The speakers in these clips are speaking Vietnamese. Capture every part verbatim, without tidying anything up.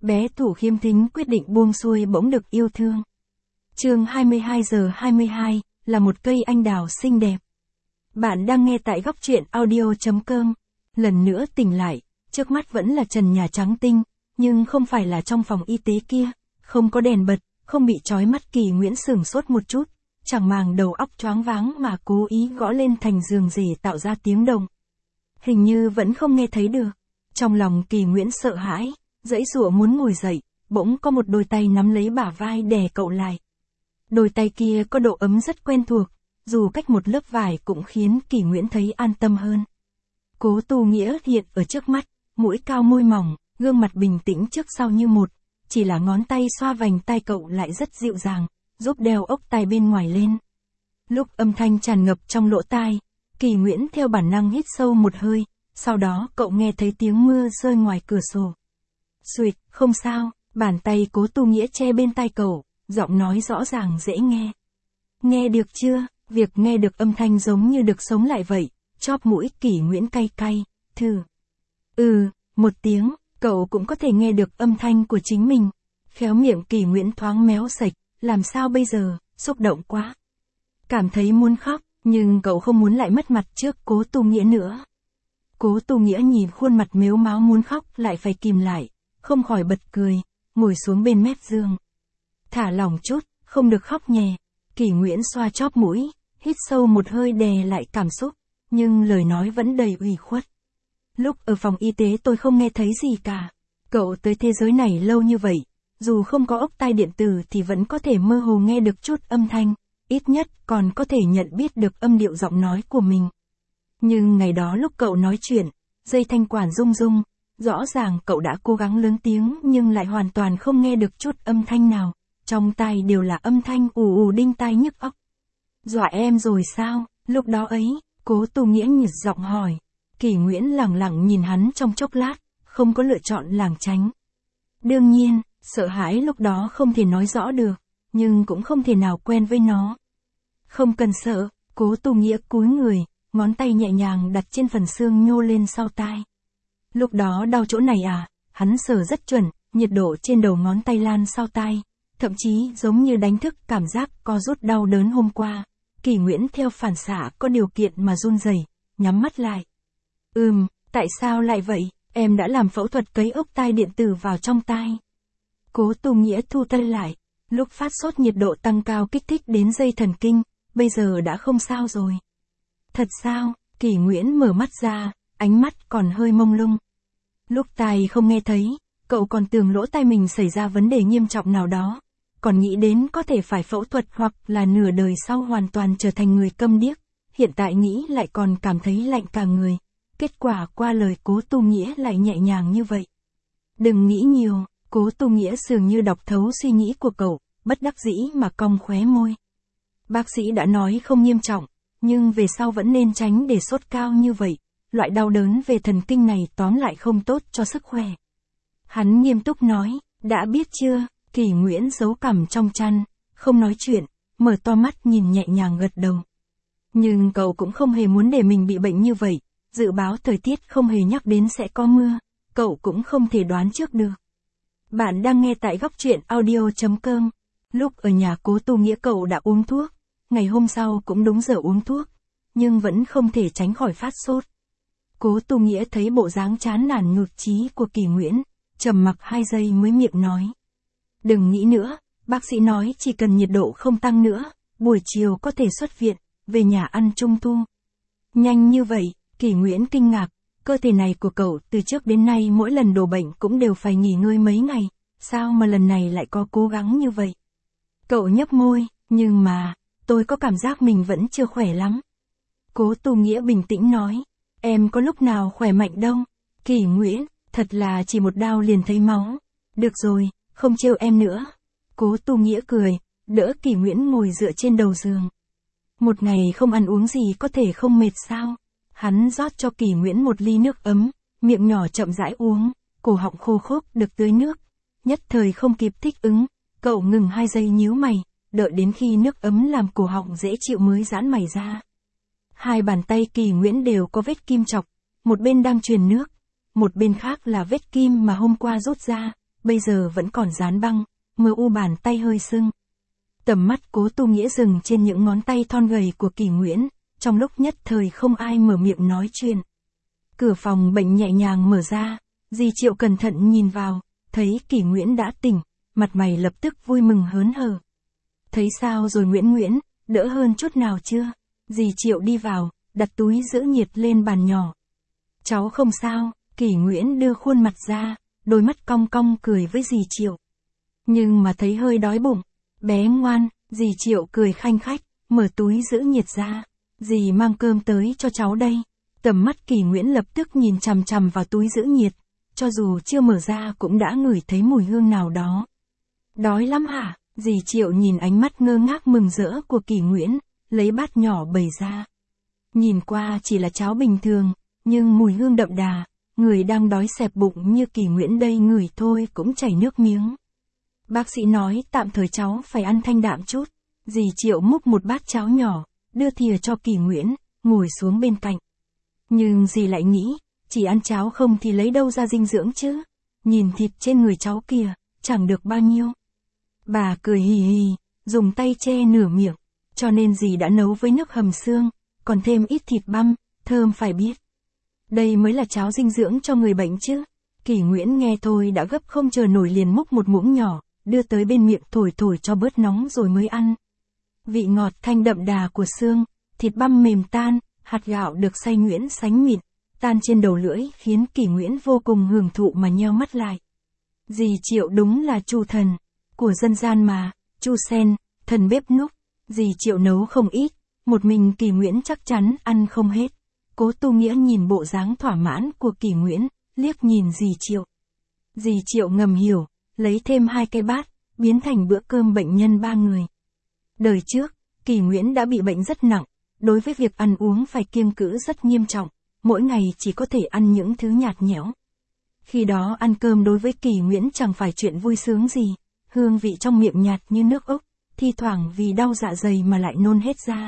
bé Thủ khiêm thính quyết định buông xuôi bỗng được yêu thương. Chương hai mươi hai giờ hai mươi hai, là một cây anh đào xinh đẹp. Bạn đang nghe tại góc truyện audio chấm com. Lần nữa tỉnh lại, trước mắt vẫn là trần nhà trắng tinh, nhưng không phải là trong phòng y tế kia, không có đèn bật, không bị chói mắt. Kỳ Nguyễn sửng sốt một chút, chẳng màng đầu óc choáng váng mà cố ý gõ lên thành giường rể tạo ra tiếng động. Hình như vẫn không nghe thấy được. Trong lòng Kỳ Nguyễn sợ hãi, giãy giụa muốn ngồi dậy, bỗng có một đôi tay nắm lấy bả vai đè cậu lại. Đôi tay kia có độ ấm rất quen thuộc, dù cách một lớp vải cũng khiến Kỳ Nguyễn thấy an tâm hơn. Cố Tu Nghĩa hiện ở trước mắt, mũi cao môi mỏng, gương mặt bình tĩnh trước sau như một, chỉ là ngón tay xoa vành tai cậu lại rất dịu dàng, giúp đeo ốc tai bên ngoài lên. Lúc âm thanh tràn ngập trong lỗ tai, Kỳ Nguyễn theo bản năng hít sâu một hơi, sau đó cậu nghe thấy tiếng mưa rơi ngoài cửa sổ. Xuỵt, không sao, bàn tay Cố Tu Nghĩa che bên tai cậu, giọng nói rõ ràng dễ nghe. Nghe được chưa? Việc nghe được âm thanh giống như được sống lại vậy, chóp mũi Kỳ Nguyễn cay cay, thử. Ừ, một tiếng, cậu cũng có thể nghe được âm thanh của chính mình. Khéo miệng Kỳ Nguyễn thoáng méo sạch, làm sao bây giờ, xúc động quá. Cảm thấy muốn khóc, nhưng cậu không muốn lại mất mặt trước Cố Tu Nghĩa nữa. Cố Tu Nghĩa nhìn khuôn mặt mếu máo muốn khóc lại phải kìm lại, không khỏi bật cười, ngồi xuống bên mép giường. Thả lỏng chút, không được khóc nhè. Kỳ Nguyễn xoa chóp mũi, hít sâu một hơi đè lại cảm xúc, nhưng lời nói vẫn đầy ủy khuất. Lúc ở phòng y tế tôi không nghe thấy gì cả. Cậu tới thế giới này lâu như vậy, dù không có ốc tai điện tử thì vẫn có thể mơ hồ nghe được chút âm thanh, ít nhất còn có thể nhận biết được âm điệu giọng nói của mình. Nhưng ngày đó lúc cậu nói chuyện, dây thanh quản rung rung, rõ ràng cậu đã cố gắng lớn tiếng nhưng lại hoàn toàn không nghe được chút âm thanh nào, trong tai đều là âm thanh ù ù đinh tai nhức óc. Dọa em rồi sao? Lúc đó ấy, Cố Tu Nghĩa nhịt giọng hỏi. Kỳ Nguyễn lẳng lặng nhìn hắn trong chốc lát, không có lựa chọn lảng tránh. Đương nhiên, sợ hãi lúc đó không thể nói rõ được, nhưng cũng không thể nào quen với nó. Không cần sợ, Cố Tu Nghĩa cúi người, ngón tay nhẹ nhàng đặt trên phần xương nhô lên sau tai. Lúc đó đau chỗ này à? Hắn sờ rất chuẩn, nhiệt độ trên đầu ngón tay lan sau tai, thậm chí giống như đánh thức cảm giác co rút đau đớn hôm qua. Kỳ Nguyễn theo phản xạ có điều kiện mà run rẩy, nhắm mắt lại. Ừm, tại sao lại vậy? Em đã làm phẫu thuật cấy ốc tai điện tử vào trong tai. Cố Tu Nghĩa thu tay lại, lúc phát sốt nhiệt độ tăng cao kích thích đến dây thần kinh, bây giờ đã không sao rồi. Thật sao? Kỳ Nguyễn mở mắt ra, ánh mắt còn hơi mông lung. Lúc tai không nghe thấy, cậu còn tưởng lỗ tai mình xảy ra vấn đề nghiêm trọng nào đó, còn nghĩ đến có thể phải phẫu thuật hoặc là nửa đời sau hoàn toàn trở thành người câm điếc, hiện tại nghĩ lại còn cảm thấy lạnh cả người. Kết quả qua lời Cố Tu Nghĩa lại nhẹ nhàng như vậy. Đừng nghĩ nhiều, Cố Tu Nghĩa dường như đọc thấu suy nghĩ của cậu, bất đắc dĩ mà cong khóe môi. Bác sĩ đã nói không nghiêm trọng, nhưng về sau vẫn nên tránh để sốt cao như vậy, loại đau đớn về thần kinh này tóm lại không tốt cho sức khỏe. Hắn nghiêm túc nói, đã biết chưa? Kỳ Nguyễn giấu cằm trong chăn, không nói chuyện, mở to mắt nhìn nhẹ nhàng gật đầu. Nhưng cậu cũng không hề muốn để mình bị bệnh như vậy, dự báo thời tiết không hề nhắc đến sẽ có mưa, cậu cũng không thể đoán trước được. Bạn đang nghe tại góc truyện audio chấm com. Lúc ở nhà Cố Tu Nghĩa cậu đã uống thuốc, ngày hôm sau cũng đúng giờ uống thuốc, nhưng vẫn không thể tránh khỏi phát sốt. Cố Tu Nghĩa thấy bộ dáng chán nản nhụt chí của Kỳ Nguyễn, trầm mặc hai giây mới miệng nói. Đừng nghĩ nữa, bác sĩ nói chỉ cần nhiệt độ không tăng nữa, buổi chiều có thể xuất viện, về nhà ăn trung thu. Nhanh như vậy, Kỳ Nguyễn kinh ngạc, cơ thể này của cậu từ trước đến nay mỗi lần đổ bệnh cũng đều phải nghỉ ngơi mấy ngày, sao mà lần này lại có cố gắng như vậy? Cậu nhấp môi, nhưng mà, tôi có cảm giác mình vẫn chưa khỏe lắm. Cố Tu Nghĩa bình tĩnh nói, em có lúc nào khỏe mạnh đâu. Kỳ Nguyễn, thật là chỉ một đao liền thấy máu. Được rồi, không trêu em nữa. Cố Tu Nghĩa cười, đỡ Kỳ Nguyễn ngồi dựa trên đầu giường. Một ngày không ăn uống gì có thể không mệt sao? Hắn rót cho Kỳ Nguyễn một ly nước ấm, miệng nhỏ chậm rãi uống, cổ họng khô khốc được tưới nước. Nhất thời không kịp thích ứng, cậu ngừng hai giây nhíu mày, đợi đến khi nước ấm làm cổ họng dễ chịu mới giãn mày ra. Hai bàn tay Kỳ Nguyễn đều có vết kim chọc, một bên đang truyền nước, một bên khác là vết kim mà hôm qua rút ra, bây giờ vẫn còn dán băng, mờ u bàn tay hơi sưng. Tầm mắt Cố Tu Nghĩa dừng trên những ngón tay thon gầy của Kỳ Nguyễn, trong lúc nhất thời không ai mở miệng nói chuyện. Cửa phòng bệnh nhẹ nhàng mở ra, dì Triệu cẩn thận nhìn vào, thấy Kỳ Nguyễn đã tỉnh, mặt mày lập tức vui mừng hớn hở. Thấy sao rồi Nguyễn Nguyễn, đỡ hơn chút nào chưa? Dì Triệu đi vào, đặt túi giữ nhiệt lên bàn nhỏ. Cháu không sao, Kỳ Nguyễn đưa khuôn mặt ra, đôi mắt cong cong cười với dì Triệu. Nhưng mà thấy hơi đói bụng. Bé ngoan, dì Triệu cười khanh khách, mở túi giữ nhiệt ra. Dì mang cơm tới cho cháu đây. Tầm mắt Kỳ Nguyễn lập tức nhìn chằm chằm vào túi giữ nhiệt, cho dù chưa mở ra cũng đã ngửi thấy mùi hương nào đó. Đói lắm hả? Dì Triệu nhìn ánh mắt ngơ ngác mừng rỡ của Kỳ Nguyễn, lấy bát nhỏ bày ra. Nhìn qua chỉ là cháo bình thường, nhưng mùi hương đậm đà, người đang đói xẹp bụng như Kỳ Nguyễn đây ngửi thôi cũng chảy nước miếng. Bác sĩ nói tạm thời cháu phải ăn thanh đạm chút. Dì Triệu múc một bát cháo nhỏ, đưa thìa cho Kỳ Nguyễn, ngồi xuống bên cạnh. Nhưng dì lại nghĩ, chỉ ăn cháo không thì lấy đâu ra dinh dưỡng chứ. Nhìn thịt trên người cháu kìa, chẳng được bao nhiêu. Bà cười hì hì, dùng tay che nửa miệng, cho nên dì đã nấu với nước hầm xương, còn thêm ít thịt băm, thơm phải biết. Đây mới là cháo dinh dưỡng cho người bệnh chứ. Kỳ Nguyễn nghe thôi đã gấp không chờ nổi liền múc một muỗng nhỏ, đưa tới bên miệng thổi thổi cho bớt nóng rồi mới ăn. Vị ngọt thanh đậm đà của xương, thịt băm mềm tan, hạt gạo được xay nhuyễn sánh mịn, tan trên đầu lưỡi khiến Kỳ Nguyễn vô cùng hưởng thụ mà nheo mắt lại. Dì Triệu đúng là Chu thần của dân gian mà, Chu Sen, thần bếp núc. Dì Triệu nấu không ít, một mình Kỳ Nguyễn chắc chắn ăn không hết. Cố Tu Nghĩa nhìn bộ dáng thỏa mãn của Kỳ Nguyễn, liếc nhìn dì Triệu. Dì Triệu ngầm hiểu, lấy thêm hai cái bát, biến thành bữa cơm bệnh nhân ba người. Đời trước, Kỳ Nguyễn đã bị bệnh rất nặng, đối với việc ăn uống phải kiêng cữ rất nghiêm trọng, mỗi ngày chỉ có thể ăn những thứ nhạt nhẽo. Khi đó ăn cơm đối với Kỳ Nguyễn chẳng phải chuyện vui sướng gì, hương vị trong miệng nhạt như nước ốc, thi thoảng vì đau dạ dày mà lại nôn hết ra.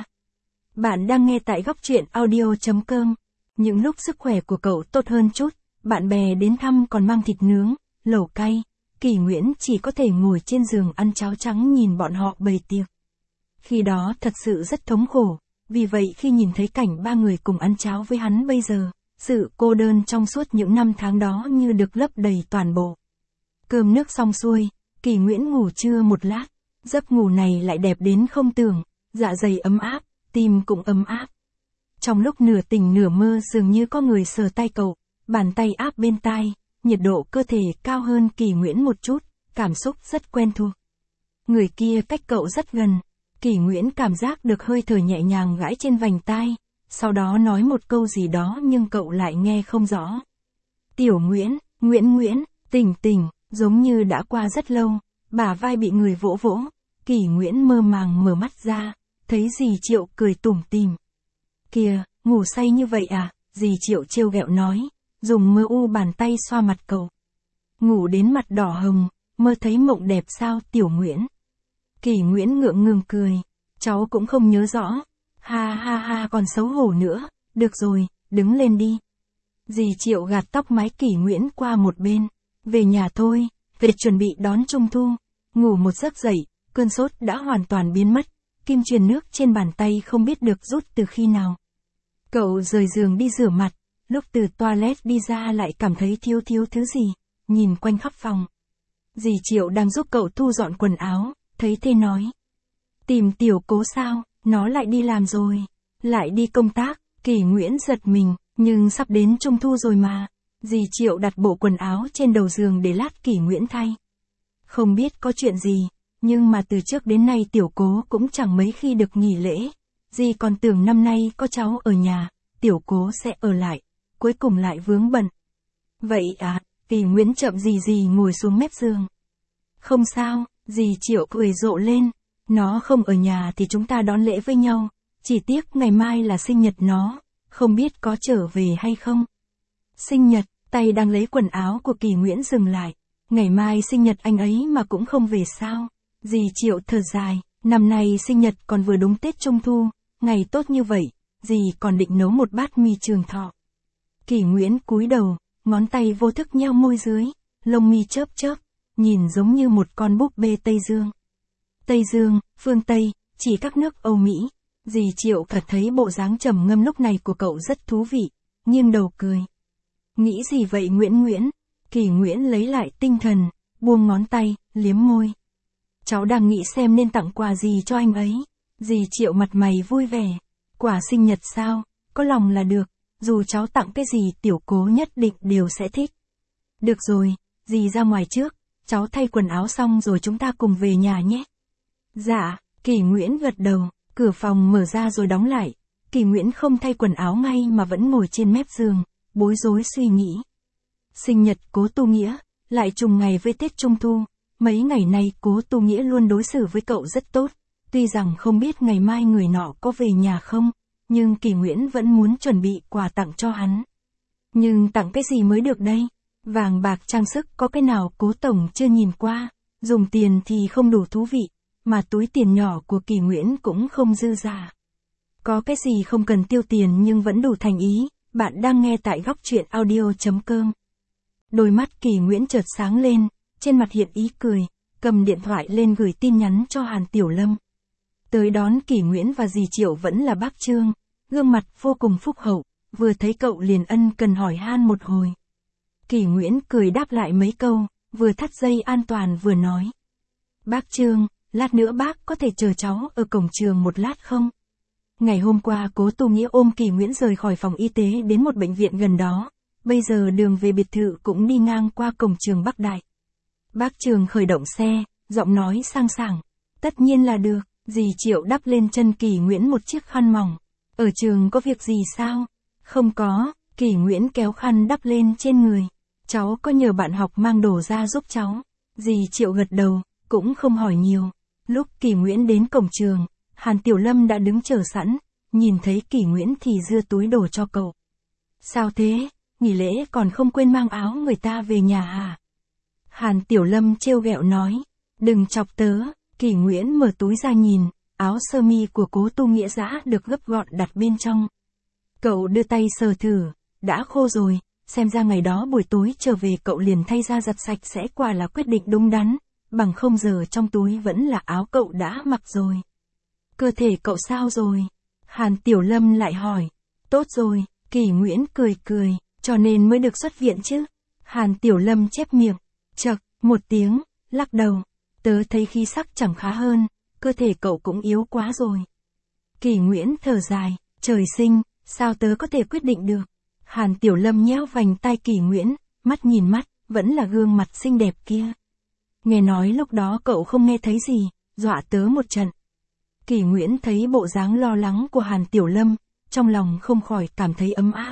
Bạn đang nghe tại góc truyện audio chấm com. Những lúc sức khỏe của cậu tốt hơn chút, bạn bè đến thăm còn mang thịt nướng, lẩu cay, Kỳ Nguyễn chỉ có thể ngồi trên giường ăn cháo trắng nhìn bọn họ bày tiệc. Khi đó thật sự rất thống khổ, vì vậy khi nhìn thấy cảnh ba người cùng ăn cháo với hắn bây giờ, sự cô đơn trong suốt những năm tháng đó như được lấp đầy toàn bộ. Cơm nước xong xuôi, Kỳ Nguyễn ngủ trưa một lát, giấc ngủ này lại đẹp đến không tưởng, dạ dày ấm áp, tim cũng ấm áp. Trong lúc nửa tỉnh nửa mơ dường như có người sờ tay cậu, bàn tay áp bên tai, nhiệt độ cơ thể cao hơn Kỳ Nguyễn một chút, cảm xúc rất quen thuộc. Người kia cách cậu rất gần, Kỳ Nguyễn cảm giác được hơi thở nhẹ nhàng gãi trên vành tai, sau đó nói một câu gì đó nhưng cậu lại nghe không rõ. Tiểu Nguyễn, Nguyễn Nguyễn, tỉnh tỉnh, giống như đã qua rất lâu, bả vai bị người vỗ vỗ, Kỳ Nguyễn mơ màng mở mắt ra, thấy dì Triệu cười tủm tỉm. Kìa, ngủ say như vậy à, dì Triệu trêu ghẹo nói, dùng mơ u bàn tay xoa mặt cậu. Ngủ đến mặt đỏ hồng, mơ thấy mộng đẹp sao Tiểu Nguyễn? Kỳ Nguyễn ngượng ngùng cười, cháu cũng không nhớ rõ. Ha ha ha còn xấu hổ nữa, được rồi, đứng lên đi. Dì Triệu gạt tóc mái Kỳ Nguyễn qua một bên, về nhà thôi, về chuẩn bị đón Trung Thu. Ngủ một giấc dậy, cơn sốt đã hoàn toàn biến mất, kim truyền nước trên bàn tay không biết được rút từ khi nào. Cậu rời giường đi rửa mặt, lúc từ toilet đi ra lại cảm thấy thiếu thiếu thứ gì, nhìn quanh khắp phòng. Dì Triệu đang giúp cậu thu dọn quần áo, thấy thế nói. Tìm Tiểu Cố sao, nó lại đi làm rồi, lại đi công tác. Kỳ Nguyễn giật mình, nhưng sắp đến Trung Thu rồi mà. Dì Triệu đặt bộ quần áo trên đầu giường để lát Kỳ Nguyễn thay. Không biết có chuyện gì, nhưng mà từ trước đến nay Tiểu Cố cũng chẳng mấy khi được nghỉ lễ. Dì còn tưởng năm nay có cháu ở nhà, Tiểu Cố sẽ ở lại, cuối cùng lại vướng bận. Vậy à, Kỳ Nguyễn chậm gì gì ngồi xuống mép giường. Không sao, dì Triệu cười rộ lên, nó không ở nhà thì chúng ta đón lễ với nhau, chỉ tiếc ngày mai là sinh nhật nó, không biết có trở về hay không. Sinh nhật, tay đang lấy quần áo của Kỳ Nguyễn dừng lại, ngày mai sinh nhật anh ấy mà cũng không về sao? Dì Triệu thở dài, năm nay sinh nhật còn vừa đúng Tết Trung Thu, ngày tốt như vậy, dì còn định nấu một bát mì trường thọ. Kỳ Nguyễn cúi đầu, ngón tay vô thức nheo môi dưới, lông mi chớp chớp, nhìn giống như một con búp bê Tây Dương. Tây Dương, phương Tây, chỉ các nước Âu Mỹ. Dì Triệu thật thấy bộ dáng trầm ngâm lúc này của cậu rất thú vị, nghiêng đầu cười. Nghĩ gì vậy Nguyễn Nguyễn? Kỳ Nguyễn lấy lại tinh thần, buông ngón tay, liếm môi. Cháu đang nghĩ xem nên tặng quà gì cho anh ấy. Dì Triệu mặt mày vui vẻ. Quà sinh nhật sao, có lòng là được, dù cháu tặng cái gì tiểu cố nhất định đều sẽ thích. Được rồi, dì ra ngoài trước, cháu thay quần áo xong rồi chúng ta cùng về nhà nhé. Dạ, Kỳ Nguyễn gật đầu, cửa phòng mở ra rồi đóng lại. Kỳ Nguyễn không thay quần áo ngay mà vẫn ngồi trên mép giường, bối rối suy nghĩ. Sinh nhật Cố Tu Nghĩa, lại trùng ngày với Tết Trung Thu. Mấy ngày nay Cố Tu Nghĩa luôn đối xử với cậu rất tốt. Tuy rằng không biết ngày mai người nọ có về nhà không, nhưng Kỳ Nguyễn vẫn muốn chuẩn bị quà tặng cho hắn. Nhưng tặng cái gì mới được đây? Vàng bạc trang sức có cái nào Cố tổng chưa nhìn qua, dùng tiền thì không đủ thú vị, mà túi tiền nhỏ của Kỳ Nguyễn cũng không dư giả. Có cái gì không cần tiêu tiền nhưng vẫn đủ thành ý, bạn đang nghe tại góc truyện audio chấm com. Đôi mắt Kỳ Nguyễn chợt sáng lên, trên mặt hiện ý cười, cầm điện thoại lên gửi tin nhắn cho Hàn Tiểu Lâm. Tới đón Kỳ Nguyễn và dì Triệu vẫn là bác Trương, gương mặt vô cùng phúc hậu, vừa thấy cậu liền ân cần hỏi han một hồi. Kỳ Nguyễn cười đáp lại mấy câu, vừa thắt dây an toàn vừa nói. Bác Trương, lát nữa bác có thể chờ cháu ở cổng trường một lát không? Ngày hôm qua Cố Tu Nghĩa ôm Kỳ Nguyễn rời khỏi phòng y tế đến một bệnh viện gần đó, bây giờ đường về biệt thự cũng đi ngang qua cổng trường Bắc Đại. Bác Trương khởi động xe, giọng nói sang sảng. Tất nhiên là được, dì Triệu đắp lên chân Kỳ Nguyễn một chiếc khăn mỏng. Ở trường có việc gì sao? Không có, Kỳ Nguyễn kéo khăn đắp lên trên người. Cháu có nhờ bạn học mang đồ ra giúp cháu. Dì Triệu gật đầu, cũng không hỏi nhiều. Lúc Kỳ Nguyễn đến cổng trường, Hàn Tiểu Lâm đã đứng chờ sẵn, nhìn thấy Kỳ Nguyễn thì đưa túi đồ cho cậu. Sao thế, nghỉ lễ còn không quên mang áo người ta về nhà à? Hàn Tiểu Lâm trêu ghẹo nói, đừng chọc tớ. Kỳ Nguyễn mở túi ra nhìn, áo sơ mi của Cố Tu Nghĩa giã được gấp gọn đặt bên trong. Cậu đưa tay sờ thử, đã khô rồi, xem ra ngày đó buổi tối trở về cậu liền thay ra giặt sạch sẽ quả là quyết định đúng đắn, bằng không giờ trong túi vẫn là áo cậu đã mặc rồi. Cơ thể cậu sao rồi? Hàn Tiểu Lâm lại hỏi. Tốt rồi, Kỳ Nguyễn cười cười, cho nên mới được xuất viện chứ. Hàn Tiểu Lâm chép miệng, chậc, một tiếng, lắc đầu. Tớ thấy khí sắc chẳng khá hơn, cơ thể cậu cũng yếu quá rồi. Kỳ Nguyễn thở dài, trời sinh, sao tớ có thể quyết định được. Hàn Tiểu Lâm nhéo vành tai Kỳ Nguyễn, mắt nhìn mắt, vẫn là gương mặt xinh đẹp kia. Nghe nói lúc đó cậu không nghe thấy gì, dọa tớ một trận. Kỳ Nguyễn thấy bộ dáng lo lắng của Hàn Tiểu Lâm, trong lòng không khỏi cảm thấy ấm áp.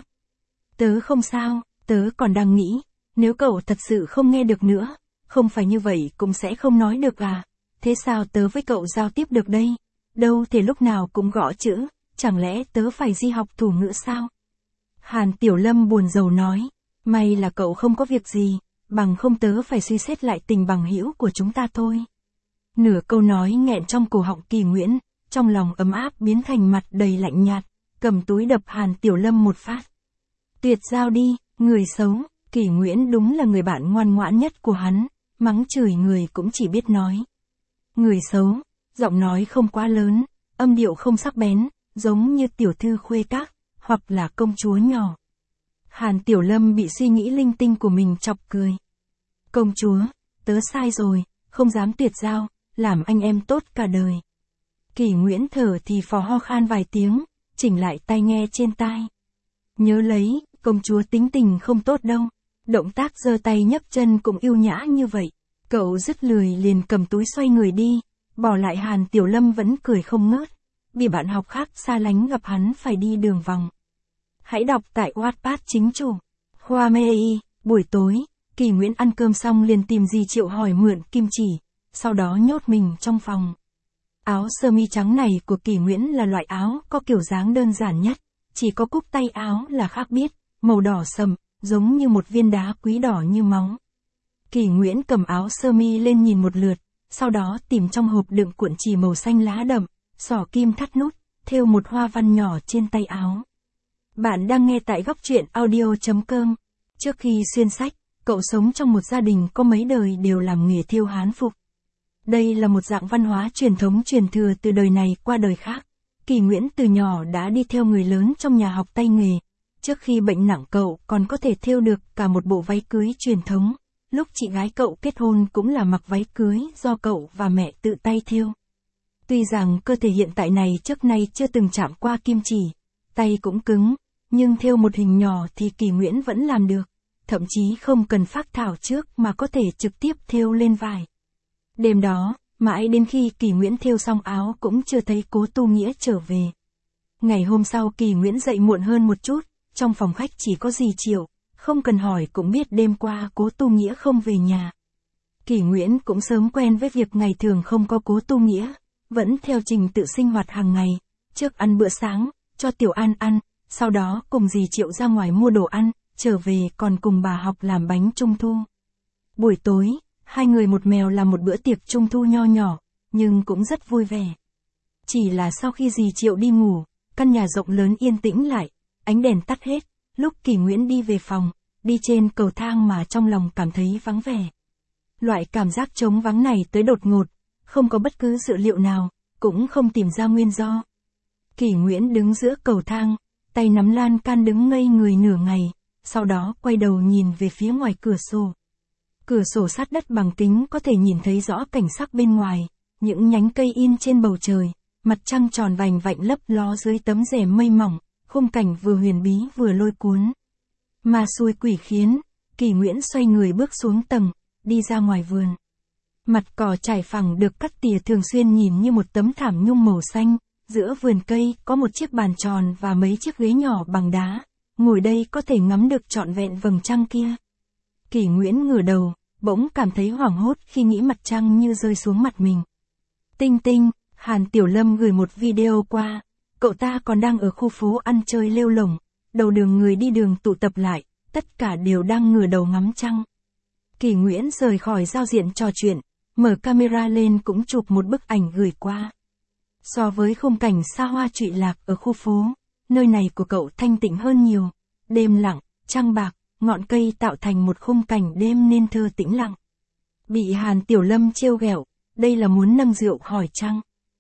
Tớ không sao, tớ còn đang nghĩ, nếu cậu thật sự không nghe được nữa, không phải như vậy cũng sẽ không nói được à, thế sao tớ với cậu giao tiếp được đây, đâu thể lúc nào cũng gõ chữ, chẳng lẽ tớ phải đi học thủ ngữ sao? Hàn Tiểu Lâm buồn rầu nói, may là cậu không có việc gì, bằng không tớ phải suy xét lại tình bằng hữu của chúng ta thôi. Nửa câu nói nghẹn trong cổ họng Kỳ Nguyễn, trong lòng ấm áp biến thành mặt đầy lạnh nhạt, cầm túi đập Hàn Tiểu Lâm một phát. Tuyệt giao đi, người xấu. Kỳ Nguyễn đúng là người bạn ngoan ngoãn nhất của hắn, mắng chửi người cũng chỉ biết nói. Người xấu, giọng nói không quá lớn, âm điệu không sắc bén, giống như tiểu thư khuê các, hoặc là công chúa nhỏ. Hàn Tiểu Lâm bị suy nghĩ linh tinh của mình chọc cười. Công chúa, tớ sai rồi, không dám tuyệt giao, làm anh em tốt cả đời. Kỳ Nguyễn thở thì phò ho khan vài tiếng, chỉnh lại tai nghe trên tai. Nhớ lấy, công chúa tính tình không tốt đâu. Động tác giơ tay nhấc chân cũng yêu nhã như vậy. Cậu dứt lười liền cầm túi xoay người đi, bỏ lại Hàn Tiểu Lâm vẫn cười không ngớt. Vì bạn học khác xa lánh gặp hắn phải đi đường vòng. Hãy đọc tại Wattpad chính chủ. Hoa Mei, buổi tối, Kỳ Nguyễn ăn cơm xong liền tìm dì Triệu hỏi mượn kim chỉ, sau đó nhốt mình trong phòng. Áo sơ mi trắng này của Kỳ Nguyễn là loại áo có kiểu dáng đơn giản nhất, chỉ có cúc tay áo là khác biệt, màu đỏ sậm, giống như một viên đá quý đỏ như máu. Kỳ Nguyễn cầm áo sơ mi lên nhìn một lượt, sau đó tìm trong hộp đựng cuộn chỉ màu xanh lá đậm, xỏ kim thắt nút, thêu một hoa văn nhỏ trên tay áo. Bạn đang nghe tại góc truyện audio chấm com. Trước khi xuyên sách, Cậu sống trong một gia đình có mấy đời đều làm nghề thêu hán phục. Đây là một dạng văn hóa truyền thống truyền thừa từ đời này qua đời khác. Kỳ Nguyễn từ nhỏ đã đi theo người lớn trong nhà học tay nghề. Trước khi bệnh nặng cậu còn có thể thêu được cả một bộ váy cưới truyền thống. Lúc chị gái cậu kết hôn cũng là mặc váy cưới do cậu và mẹ tự tay thêu. Tuy rằng cơ thể hiện tại này trước nay chưa từng chạm qua kim chỉ, tay cũng cứng, nhưng thêu một hình nhỏ thì Kỳ Nguyễn vẫn làm được. Thậm chí không cần phác thảo trước mà có thể trực tiếp thêu lên vải. Đêm đó, mãi đến khi Kỳ Nguyễn thêu xong áo cũng chưa thấy Cố Tu Nghĩa trở về. Ngày hôm sau Kỳ Nguyễn dậy muộn hơn một chút, trong phòng khách chỉ có dì Triệu, không cần hỏi cũng biết đêm qua Cố Tu Nghĩa không về nhà. Kỳ Nguyễn cũng sớm quen với việc ngày thường không có Cố Tu Nghĩa, vẫn theo trình tự sinh hoạt hàng ngày, trước ăn bữa sáng, cho Tiểu An ăn, sau đó cùng dì Triệu ra ngoài mua đồ ăn, trở về còn cùng bà học làm bánh trung thu. Buổi tối, hai người một mèo làm một bữa tiệc trung thu nho nhỏ, nhưng cũng rất vui vẻ. Chỉ là sau khi dì Triệu đi ngủ, căn nhà rộng lớn yên tĩnh lại, ánh đèn tắt hết, lúc Kỳ Nguyễn đi về phòng, đi trên cầu thang mà trong lòng cảm thấy vắng vẻ. Loại cảm giác trống vắng này tới đột ngột, không có bất cứ dữ liệu nào, cũng không tìm ra nguyên do. Kỳ Nguyễn đứng giữa cầu thang, tay nắm lan can đứng ngây người nửa ngày, sau đó quay đầu nhìn về phía ngoài cửa sổ. Cửa sổ sát đất bằng kính có thể nhìn thấy rõ cảnh sắc bên ngoài, những nhánh cây in trên bầu trời, mặt trăng tròn vành vạnh lấp ló dưới tấm rèm mây mỏng, khung cảnh vừa huyền bí vừa lôi cuốn. Mà xui quỷ khiến, Kỳ Nguyễn xoay người bước xuống tầng, đi ra ngoài vườn. Mặt cỏ trải phẳng được cắt tỉa thường xuyên nhìn như một tấm thảm nhung màu xanh, giữa vườn cây có một chiếc bàn tròn và mấy chiếc ghế nhỏ bằng đá, ngồi đây có thể ngắm được trọn vẹn vầng trăng kia. Kỳ Nguyễn ngửa đầu, bỗng cảm thấy hoảng hốt khi nghĩ mặt trăng như rơi xuống mặt mình. Tinh Tinh, Hàn Tiểu Lâm gửi một video qua, cậu ta còn đang ở khu phố ăn chơi lêu lổng, đầu đường người đi đường tụ tập lại, tất cả đều đang ngửa đầu ngắm trăng. Kỳ Nguyễn rời khỏi giao diện trò chuyện, mở camera lên cũng chụp một bức ảnh gửi qua. So với khung cảnh xa hoa trụy lạc ở khu phố, nơi này của cậu thanh tịnh hơn nhiều, đêm lặng, trăng bạc, ngọn cây tạo thành một khung cảnh đêm nên thơ tĩnh lặng. Bị Hàn Tiểu Lâm trêu ghẹo, đây là muốn nâng rượu hỏi trăng.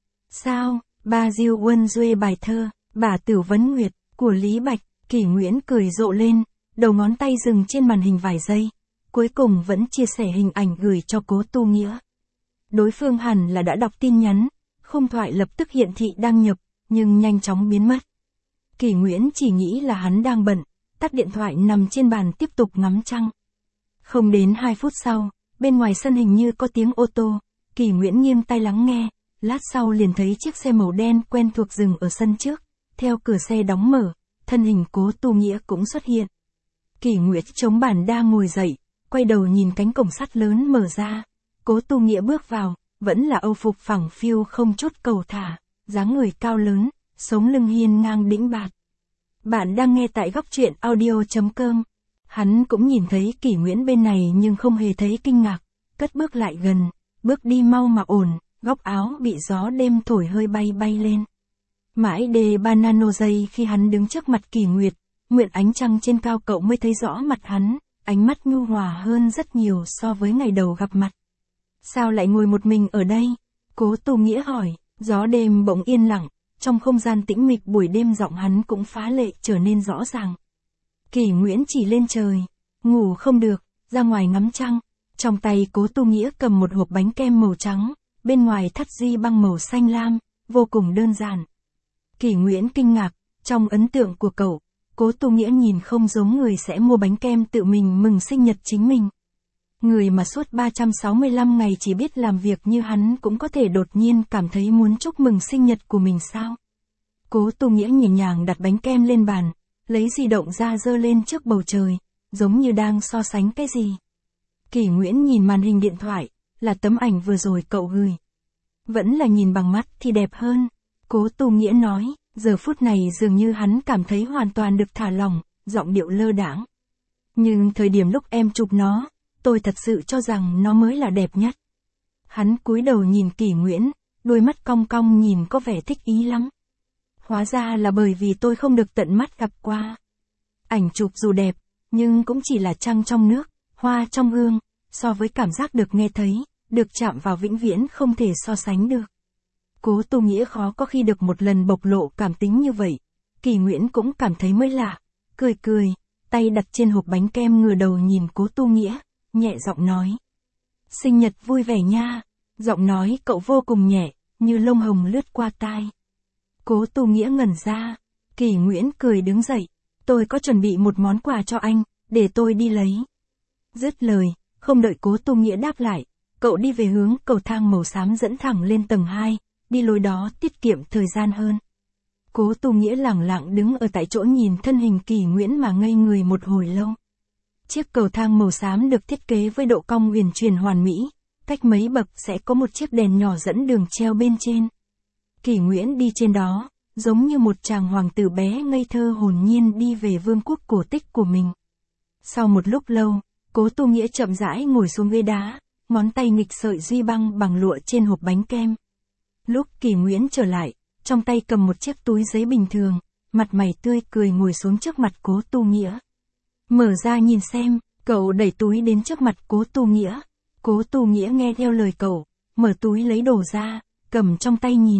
Sao, ba Diêu Quân Duê bài thơ, bà Tử Vấn Nguyệt, của Lý Bạch, Kỳ Nguyễn cười rộ lên, đầu ngón tay dừng trên màn hình vài giây, cuối cùng vẫn chia sẻ hình ảnh gửi cho Cố Tu Nghĩa. Đối phương hẳn là đã đọc tin nhắn, khung thoại lập tức hiện thị đăng nhập, nhưng nhanh chóng biến mất. Kỳ Nguyễn chỉ nghĩ là hắn đang bận, tắt điện thoại nằm trên bàn tiếp tục ngắm trăng. Không đến hai phút sau, bên ngoài sân hình như có tiếng ô tô, Kỳ Nguyễn nghiêng tai lắng nghe, lát sau liền thấy chiếc xe màu đen quen thuộc dừng ở sân trước, theo cửa xe đóng mở, thân hình Cố Tu Nghĩa cũng xuất hiện. Kỳ Nguyễn chống bàn đa ngồi dậy, quay đầu nhìn cánh cổng sắt lớn mở ra, Cố Tu Nghĩa bước vào, vẫn là âu phục phẳng phiu không chút cầu thả, dáng người cao lớn, sống lưng hiên ngang đĩnh bạt. Bạn đang nghe tại góc truyện audio chấm com. Hắn cũng nhìn thấy Kỳ Nguyễn bên này nhưng không hề thấy kinh ngạc, cất bước lại gần, bước đi mau mà ổn, góc áo bị gió đêm thổi hơi bay bay lên. Mãi đề ba nano giây khi hắn đứng trước mặt Kỳ Nguyệt, nguyện ánh trăng trên cao cậu mới thấy rõ mặt hắn, ánh mắt nhu hòa hơn rất nhiều so với ngày đầu gặp mặt. Sao lại ngồi một mình ở đây? Cố Tu Nghĩa hỏi, gió đêm bỗng yên lặng, trong không gian tĩnh mịch buổi đêm giọng hắn cũng phá lệ trở nên rõ ràng. Kỳ Nguyễn chỉ lên trời, ngủ không được, ra ngoài ngắm trăng, trong tay Cố Tu Nghĩa cầm một hộp bánh kem màu trắng, bên ngoài thắt duy băng màu xanh lam, vô cùng đơn giản. Kỳ Nguyễn kinh ngạc, trong ấn tượng của cậu, Cố Tu Nghĩa nhìn không giống người sẽ mua bánh kem tự mình mừng sinh nhật chính mình. Người mà suốt ba trăm sáu mươi lăm ngày chỉ biết làm việc như hắn cũng có thể đột nhiên cảm thấy muốn chúc mừng sinh nhật của mình sao? Cố Tu Nghĩa nhẹ nhàng đặt bánh kem lên bàn, lấy di động ra giơ lên trước bầu trời, giống như đang so sánh cái gì. Kỳ Nguyễn nhìn màn hình điện thoại, là tấm ảnh vừa rồi cậu gửi. Vẫn là nhìn bằng mắt thì đẹp hơn. Cố Tu Nghĩa nói, giờ phút này dường như hắn cảm thấy hoàn toàn được thả lỏng, giọng điệu lơ đãng. Nhưng thời điểm lúc em chụp nó, tôi thật sự cho rằng nó mới là đẹp nhất. Hắn cúi đầu nhìn Kỳ Nguyễn, đôi mắt cong cong nhìn có vẻ thích ý lắm. Hóa ra là bởi vì tôi không được tận mắt gặp qua. Ảnh chụp dù đẹp, nhưng cũng chỉ là trăng trong nước, Hoa trong gương, so với cảm giác được nghe thấy, được chạm vào vĩnh viễn không thể so sánh được. Cố Tu Nghĩa khó có khi được một lần bộc lộ cảm tính như vậy. Kỳ Nguyễn cũng cảm thấy mới lạ, cười cười, tay đặt trên hộp bánh kem ngửa đầu nhìn Cố Tu Nghĩa, nhẹ giọng nói. Sinh nhật vui vẻ nha. Giọng nói cậu vô cùng nhẹ, như lông hồng lướt qua tai. Cố Tu Nghĩa ngẩn ra. Kỳ Nguyễn cười đứng dậy. Tôi có chuẩn bị một món quà cho anh, để tôi đi lấy. Dứt lời, không đợi Cố Tu Nghĩa đáp lại, cậu đi về hướng cầu thang màu xám dẫn thẳng lên tầng hai, đi lối đó tiết kiệm thời gian hơn. Cố Tu Nghĩa lẳng lặng đứng ở tại chỗ nhìn thân hình Kỳ Nguyễn mà ngây người một hồi lâu. Chiếc cầu thang màu xám được thiết kế với độ cong uyển chuyển hoàn mỹ, cách mấy bậc sẽ có một chiếc đèn nhỏ dẫn đường treo bên trên. Kỳ Nguyễn đi trên đó, giống như một chàng hoàng tử bé ngây thơ hồn nhiên đi về vương quốc cổ tích của mình. Sau một lúc lâu, Cố Tu Nghĩa chậm rãi ngồi xuống ghế đá, ngón tay nghịch sợi duy băng bằng lụa trên hộp bánh kem. Lúc Kỳ Nguyễn trở lại, trong tay cầm một chiếc túi giấy bình thường, mặt mày tươi cười ngồi xuống trước mặt Cố Tu Nghĩa. Mở ra nhìn xem, cậu đẩy túi đến trước mặt Cố Tu Nghĩa. Cố Tu Nghĩa nghe theo lời cậu, mở túi lấy đồ ra, cầm trong tay nhìn.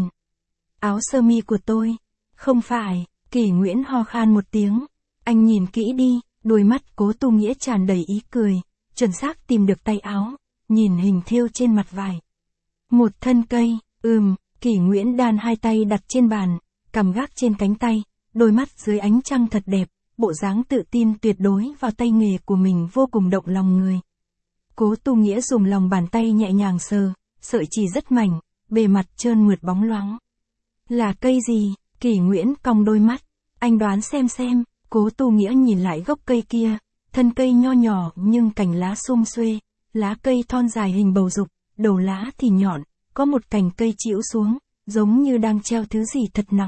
Áo sơ mi của tôi. Không phải, Kỳ Nguyễn ho khan một tiếng. Anh nhìn kỹ đi, đôi mắt Cố Tu Nghĩa tràn đầy ý cười, chuẩn xác tìm được tay áo, nhìn hình thêu trên mặt vải. Một thân cây, ừm, Kỳ Nguyễn đan hai tay đặt trên bàn, cằm gác trên cánh tay, đôi mắt dưới ánh trăng thật đẹp, bộ dáng tự tin tuyệt đối vào tay nghề của mình vô cùng động lòng người. Cố Tu Nghĩa dùng lòng bàn tay nhẹ nhàng sờ, sợi chỉ rất mảnh, bề mặt trơn mượt bóng loáng. Là cây gì? Kỳ Nguyễn cong đôi mắt. Anh đoán xem xem. Cố Tu Nghĩa nhìn lại gốc cây kia, thân cây nho nhỏ nhưng cành lá sum xuê, lá cây thon dài hình bầu dục, đầu lá thì nhọn, có một cành cây chĩu xuống, giống như đang treo thứ gì thật nặng.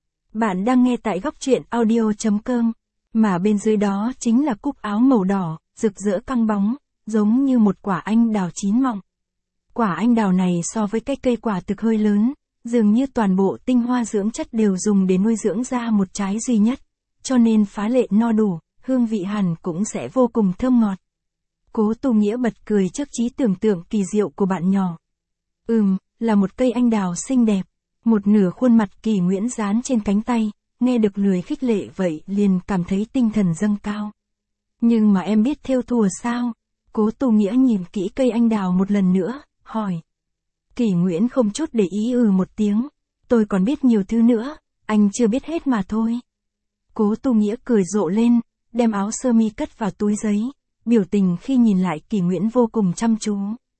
Bạn đang nghe tại góc truyện audio chấm com, mà bên dưới đó chính là cúc áo màu đỏ, rực rỡ căng bóng, giống như một quả anh đào chín mọng. Quả anh đào này so với cái cây quả thực hơi lớn, dường như toàn bộ tinh hoa dưỡng chất đều dùng để nuôi dưỡng ra một trái duy nhất, cho nên phá lệ no đủ, hương vị hẳn cũng sẽ vô cùng thơm ngọt. Cố Tu Nghĩa bật cười trước trí tưởng tượng kỳ diệu của bạn nhỏ. Ừm, là một cây anh đào xinh đẹp. Một nửa khuôn mặt Kỳ Nguyễn dán trên cánh tay, nghe được lời khích lệ vậy liền cảm thấy tinh thần dâng cao. Nhưng mà em biết thêu thùa sao? Cố Tu Nghĩa nhìn kỹ cây anh đào một lần nữa, hỏi. Kỳ Nguyễn không chút để ý ừ một tiếng. Tôi còn biết nhiều thứ nữa, anh chưa biết hết mà thôi. Cố Tu Nghĩa cười rộ lên, đem áo sơ mi cất vào túi giấy, biểu tình khi nhìn lại Kỳ Nguyễn vô cùng chăm chú.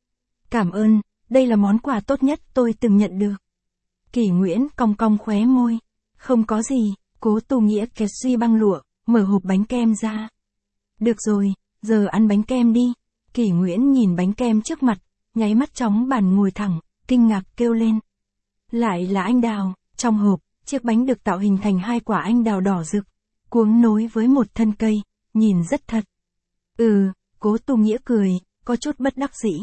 Cảm ơn, đây là món quà tốt nhất tôi từng nhận được. Kỳ Nguyễn cong cong khóe môi. Không có gì. Cố Tu Nghĩa kéo duy băng lụa, mở hộp bánh kem ra. Được rồi, giờ ăn bánh kem đi. Kỳ Nguyễn nhìn bánh kem trước mặt, nháy mắt chóng bàn ngồi thẳng, kinh ngạc kêu lên. Lại là anh đào. Trong hộp, chiếc bánh được tạo hình thành hai quả anh đào đỏ rực, cuống nối với một thân cây, nhìn rất thật. Ừ, Cố Tu Nghĩa cười, có chút bất đắc dĩ.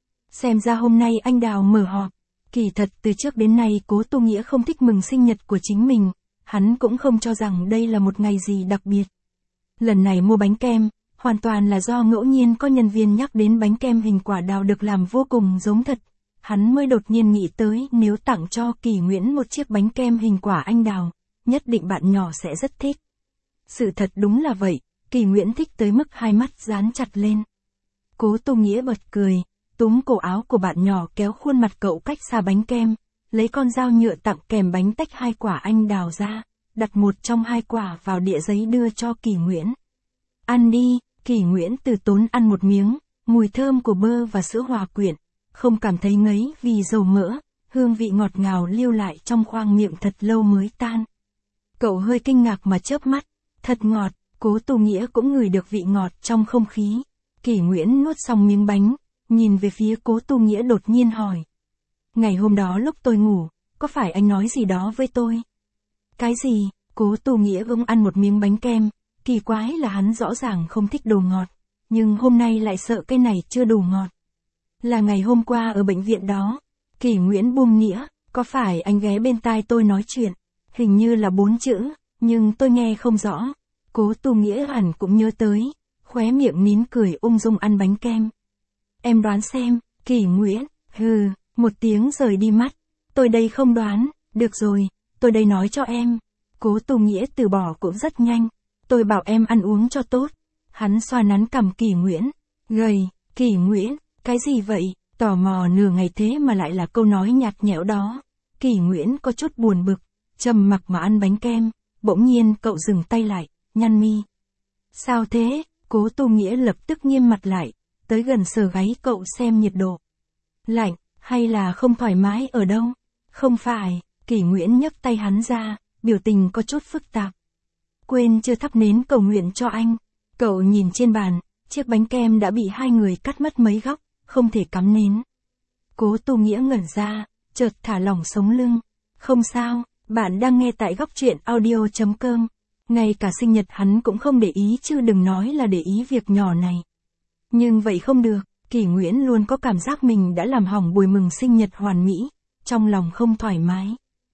Xem ra hôm nay anh đào mở họp. Kỳ thật từ trước đến nay Cố Tu Nghĩa không thích mừng sinh nhật của chính mình, hắn cũng không cho rằng đây là một ngày gì đặc biệt. Lần này mua bánh kem, hoàn toàn là do ngẫu nhiên có nhân viên nhắc đến bánh kem hình quả đào được làm vô cùng giống thật. Hắn mới đột nhiên nghĩ tới nếu tặng cho Kỳ Nguyễn một chiếc bánh kem hình quả anh đào, nhất định bạn nhỏ sẽ rất thích. Sự thật đúng là vậy, Kỳ Nguyễn thích tới mức hai mắt dán chặt lên. Cố Tu Nghĩa bật cười, túm cổ áo của bạn nhỏ kéo khuôn mặt cậu cách xa bánh kem, lấy con dao nhựa tặng kèm bánh tách hai quả anh đào ra, đặt một trong hai quả vào đĩa giấy đưa cho Kỳ Nguyễn. Ăn đi. Kỳ Nguyễn từ tốn ăn một miếng, mùi thơm của bơ và sữa hòa quyện, không cảm thấy ngấy vì dầu mỡ, hương vị ngọt ngào lưu lại trong khoang miệng thật lâu mới tan. Cậu hơi kinh ngạc mà chớp mắt, thật ngọt. Cố Tu Nghĩa cũng ngửi được vị ngọt trong không khí. Kỳ Nguyễn nuốt xong miếng bánh, nhìn về phía Cố Tu Nghĩa đột nhiên hỏi. Ngày hôm đó lúc tôi ngủ, có phải anh nói gì đó với tôi? Cái gì? Cố Tu Nghĩa gông ăn một miếng bánh kem, kỳ quái là hắn rõ ràng không thích đồ ngọt, nhưng hôm nay lại sợ cái này chưa đủ ngọt. Là ngày hôm qua ở bệnh viện đó. Kỳ Nguyễn buông nĩa, có phải anh ghé bên tai tôi nói chuyện? Hình như là bốn chữ, nhưng tôi nghe không rõ. Cố Tu Nghĩa hẳn cũng nhớ tới. khóe miệng nín cười ung dung ăn bánh kem. Em đoán xem, Kỷ Nguyễn, hừ, một tiếng rời đi mắt. Tôi đây không đoán, được rồi, tôi đây nói cho em. Cố Tu Nghĩa từ bỏ cũng rất nhanh. Tôi bảo em ăn uống cho tốt. Hắn xoa nắn cằm Kỷ Nguyễn. Gầy, Kỷ Nguyễn, cái gì vậy? Tò mò nửa ngày thế mà lại là câu nói nhạt nhẽo đó. Kỷ Nguyễn có chút buồn bực, trầm mặc mà ăn bánh kem. Bỗng nhiên cậu dừng tay lại, nhăn mi. Sao thế? Cố Tu Nghĩa lập tức nghiêm mặt lại, tới gần sờ gáy cậu xem nhiệt độ. Lạnh, hay là không thoải mái ở đâu? Không phải, Kỷ Nguyễn nhấc tay hắn ra, biểu tình có chút phức tạp. Quên chưa thắp nến cầu nguyện cho anh. Cậu nhìn trên bàn, chiếc bánh kem đã bị hai người cắt mất mấy góc, không thể cắm nến. Cố Tu Nghĩa ngẩn ra, chợt thả lỏng sống lưng. Không sao, bạn đang nghe tại góc truyện audio chấm com. Ngay cả sinh nhật hắn cũng không để ý chứ đừng nói là để ý việc nhỏ này. Nhưng vậy không được, Kỷ Nguyễn luôn có cảm giác mình đã làm hỏng buổi mừng sinh nhật hoàn mỹ, trong lòng không thoải mái.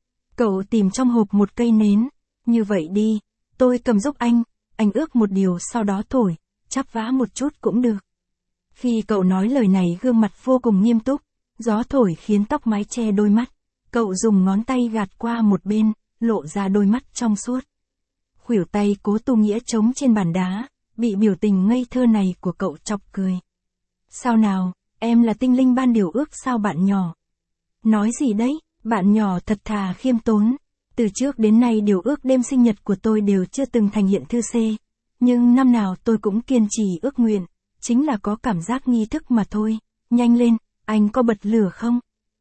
Cậu tìm trong hộp một cây nến, như vậy đi, tôi cầm giúp anh, anh ước một điều sau đó thổi, chắp vá một chút cũng được. Khi cậu nói lời này gương mặt vô cùng nghiêm túc, gió thổi khiến tóc mái che đôi mắt, cậu dùng ngón tay gạt qua một bên, lộ ra đôi mắt trong suốt. Khuỷu tay Cố Tu Nghĩa trống trên bàn đá, bị biểu tình ngây thơ này của cậu chọc cười. Sao nào, em là tinh linh ban điều ước sao bạn nhỏ? Nói gì đấy, bạn nhỏ thật thà khiêm tốn. Từ trước đến nay điều ước đêm sinh nhật của tôi đều chưa từng thành hiện thư C. Nhưng năm nào tôi cũng kiên trì ước nguyện, chính là có cảm giác nghi thức mà thôi. Nhanh lên, anh có bật lửa không?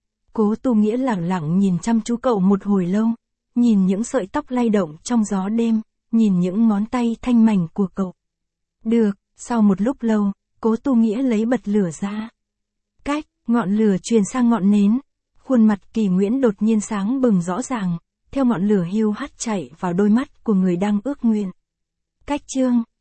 Cố Tu Nghĩa lẳng lặng nhìn chăm chú cậu một hồi lâu, nhìn những sợi tóc lay động trong gió đêm, nhìn những ngón tay thanh mảnh của cậu. Được, sau một lúc lâu, Cố Tu Nghĩa lấy bật lửa ra. Cách, ngọn lửa truyền sang ngọn nến. Khuôn mặt Kỷ Nguyễn đột nhiên sáng bừng rõ ràng, theo ngọn lửa hiu hắt chạy vào đôi mắt của người đang ước nguyện. Cách chương